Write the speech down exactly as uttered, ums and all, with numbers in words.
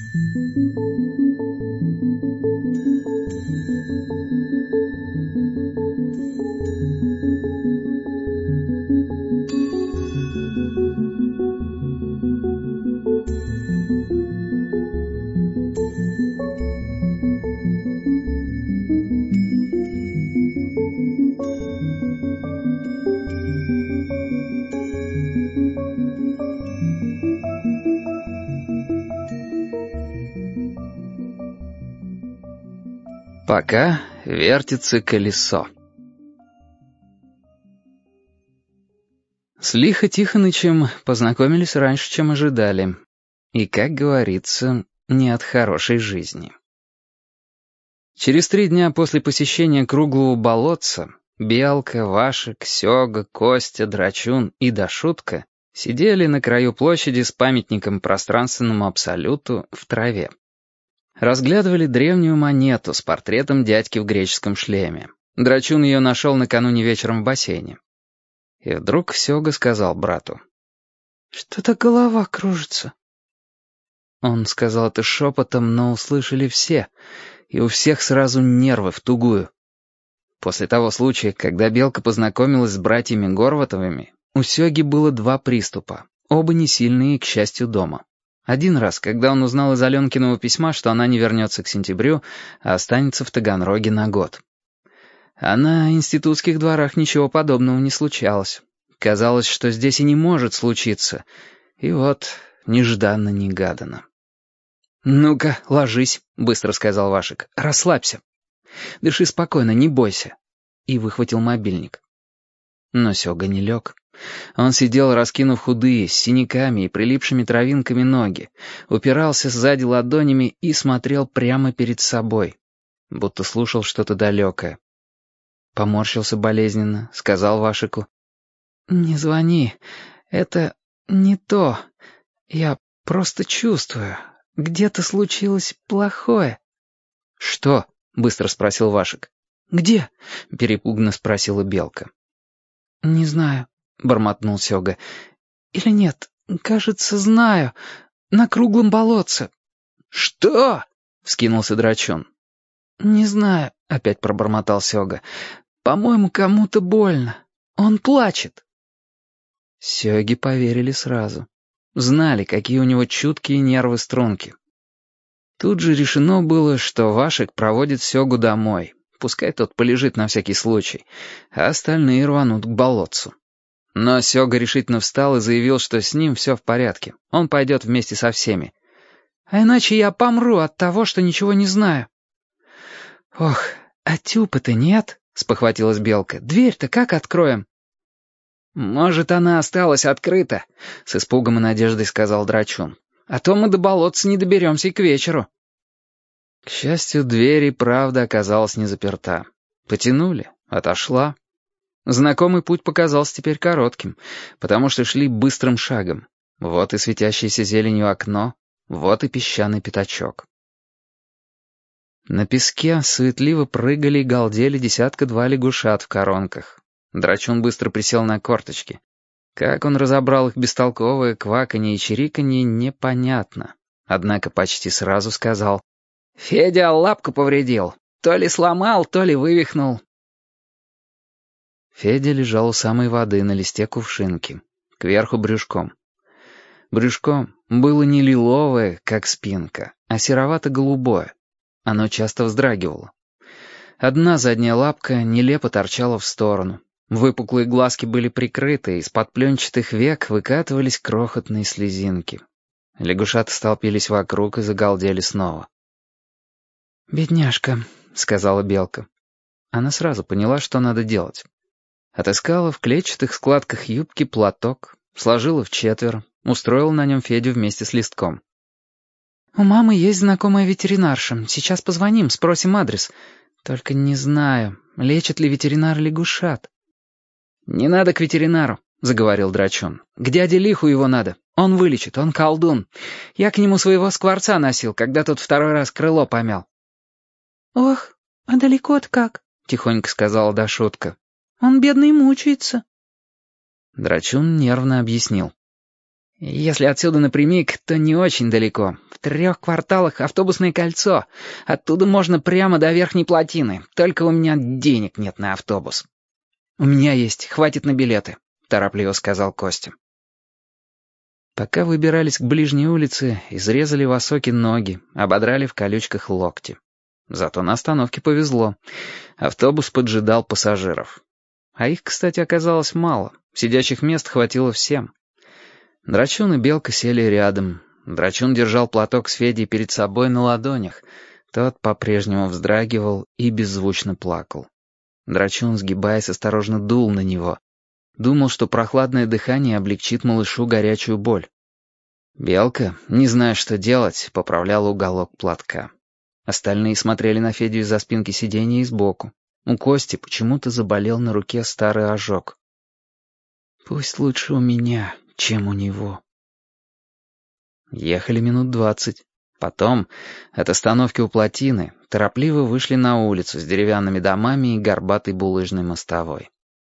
Пока вертится колесо. С Лихо Тихонычем познакомились раньше, чем ожидали. И, как говорится, не от хорошей жизни. Через три дня после посещения круглого болотца Белка, Вашек, Сёга, Костя, Драчун и Дашутка сидели на краю площади с памятником пространственному абсолюту в траве. Разглядывали древнюю монету с портретом дядьки в греческом шлеме. Драчун ее нашел накануне вечером в бассейне. И вдруг Сёга сказал брату: «Что-то голова кружится». Он сказал это шепотом, но услышали все, и у всех сразу нервы в тугую. После того случая, когда Белка познакомилась с братьями Горватовыми, у Сёги было два приступа, оба не сильные и, к счастью, дома. Один раз, когда он узнал из Аленкиного письма, что она не вернется к сентябрю, а останется в Таганроге на год. А на институтских дворах ничего подобного не случалось. Казалось, что здесь и не может случиться. И вот, нежданно-негаданно. «Ну-ка, ложись», — быстро сказал Вашек. «Расслабься. Дыши спокойно, не бойся». И выхватил мобильник. Но Сёга не лег. Он сидел, раскинув худые, с синяками и прилипшими травинками ноги, упирался сзади ладонями и смотрел прямо перед собой, будто слушал что-то далекое. Поморщился болезненно, сказал Вашеку: «Не звони, это не то. Я просто чувствую, где-то случилось плохое». «Что?» — быстро спросил Вашек. «Где?» — перепуганно спросила Белка. «Не знаю», — бормотнул Сёга. «Или нет, кажется, знаю. На круглом болотце». «Что?» — вскинулся Драчун. «Не знаю», — опять пробормотал Сёга. «По-моему, кому-то больно. Он плачет». Сёге поверили сразу. Знали, какие у него чуткие нервы-струнки. Тут же решено было, что Вашек проводит Сёгу домой. Пускай тот полежит на всякий случай, а остальные рванут к болотцу. Но Сёга решительно встал и заявил, что с ним все в порядке. Он пойдет вместе со всеми. «А иначе я помру от того, что ничего не знаю». «Ох, а тюпа-то нет», — спохватилась Белка. «Дверь-то как откроем?» «Может, она осталась открыта», — с испугом и надеждой сказал Драчун. «А то мы до болотца не доберемся и к вечеру». К счастью, дверь и правда оказалась не заперта. Потянули, отошла. Знакомый путь показался теперь коротким, потому что шли быстрым шагом. Вот и светящееся зеленью окно, вот и песчаный пятачок. На песке суетливо прыгали и галдели десятка-два лягушат в коронках. Драчун быстро присел на корточки. Как он разобрал их бестолковое кваканье и чириканье, непонятно. Однако почти сразу сказал: «Федя лапку повредил. То ли сломал, то ли вывихнул». Федя лежал у самой воды на листе кувшинки, кверху брюшком. Брюшком было не лиловое, как спинка, а серовато-голубое. Оно часто вздрагивало. Одна задняя лапка нелепо торчала в сторону. Выпуклые глазки были прикрыты, из-под пленчатых век выкатывались крохотные слезинки. Лягушата столпились вокруг и загалдели снова. «Бедняжка», — сказала Белка. Она сразу поняла, что надо делать. Отыскала в клетчатых складках юбки платок, сложила в четверо, устроила на нем Федю вместе с листком. «У мамы есть знакомая ветеринарша. Сейчас позвоним, спросим адрес. Только не знаю, лечит ли ветеринар лягушат». «Не надо к ветеринару», — заговорил Драчун. «К дяде Лиху его надо. Он вылечит, он колдун. Я к нему своего скворца носил, когда тот второй раз крыло помял». «Ох, а далеко-то как?» — тихонько сказала Дашутка. «Он, бедный, мучается». Драчун нервно объяснил. Если отсюда напрямик, то не очень далеко. В трех кварталах автобусное кольцо. Оттуда можно прямо до верхней плотины. Только у меня денег нет на автобус. «У меня есть, хватит на билеты», — торопливо сказал Костя. Пока выбирались к ближней улице, изрезали в осоке ноги, ободрали в колючках локти. Зато на остановке повезло. Автобус поджидал пассажиров. А их, кстати, оказалось мало. Сидячих мест хватило всем. Драчун и Белка сели рядом. Драчун держал платок с Федей перед собой на ладонях. Тот по-прежнему вздрагивал и беззвучно плакал. Драчун, сгибаясь, осторожно дул на него. Думал, что прохладное дыхание облегчит малышу горячую боль. Белка, не зная, что делать, поправляла уголок платка. Остальные смотрели на Федю из-за спинки сиденья и сбоку. У Кости почему-то заболел на руке старый ожог. «Пусть лучше у меня, чем у него». Ехали минут двадцать. Потом, от остановки у плотины, торопливо вышли на улицу с деревянными домами и горбатой булыжной мостовой.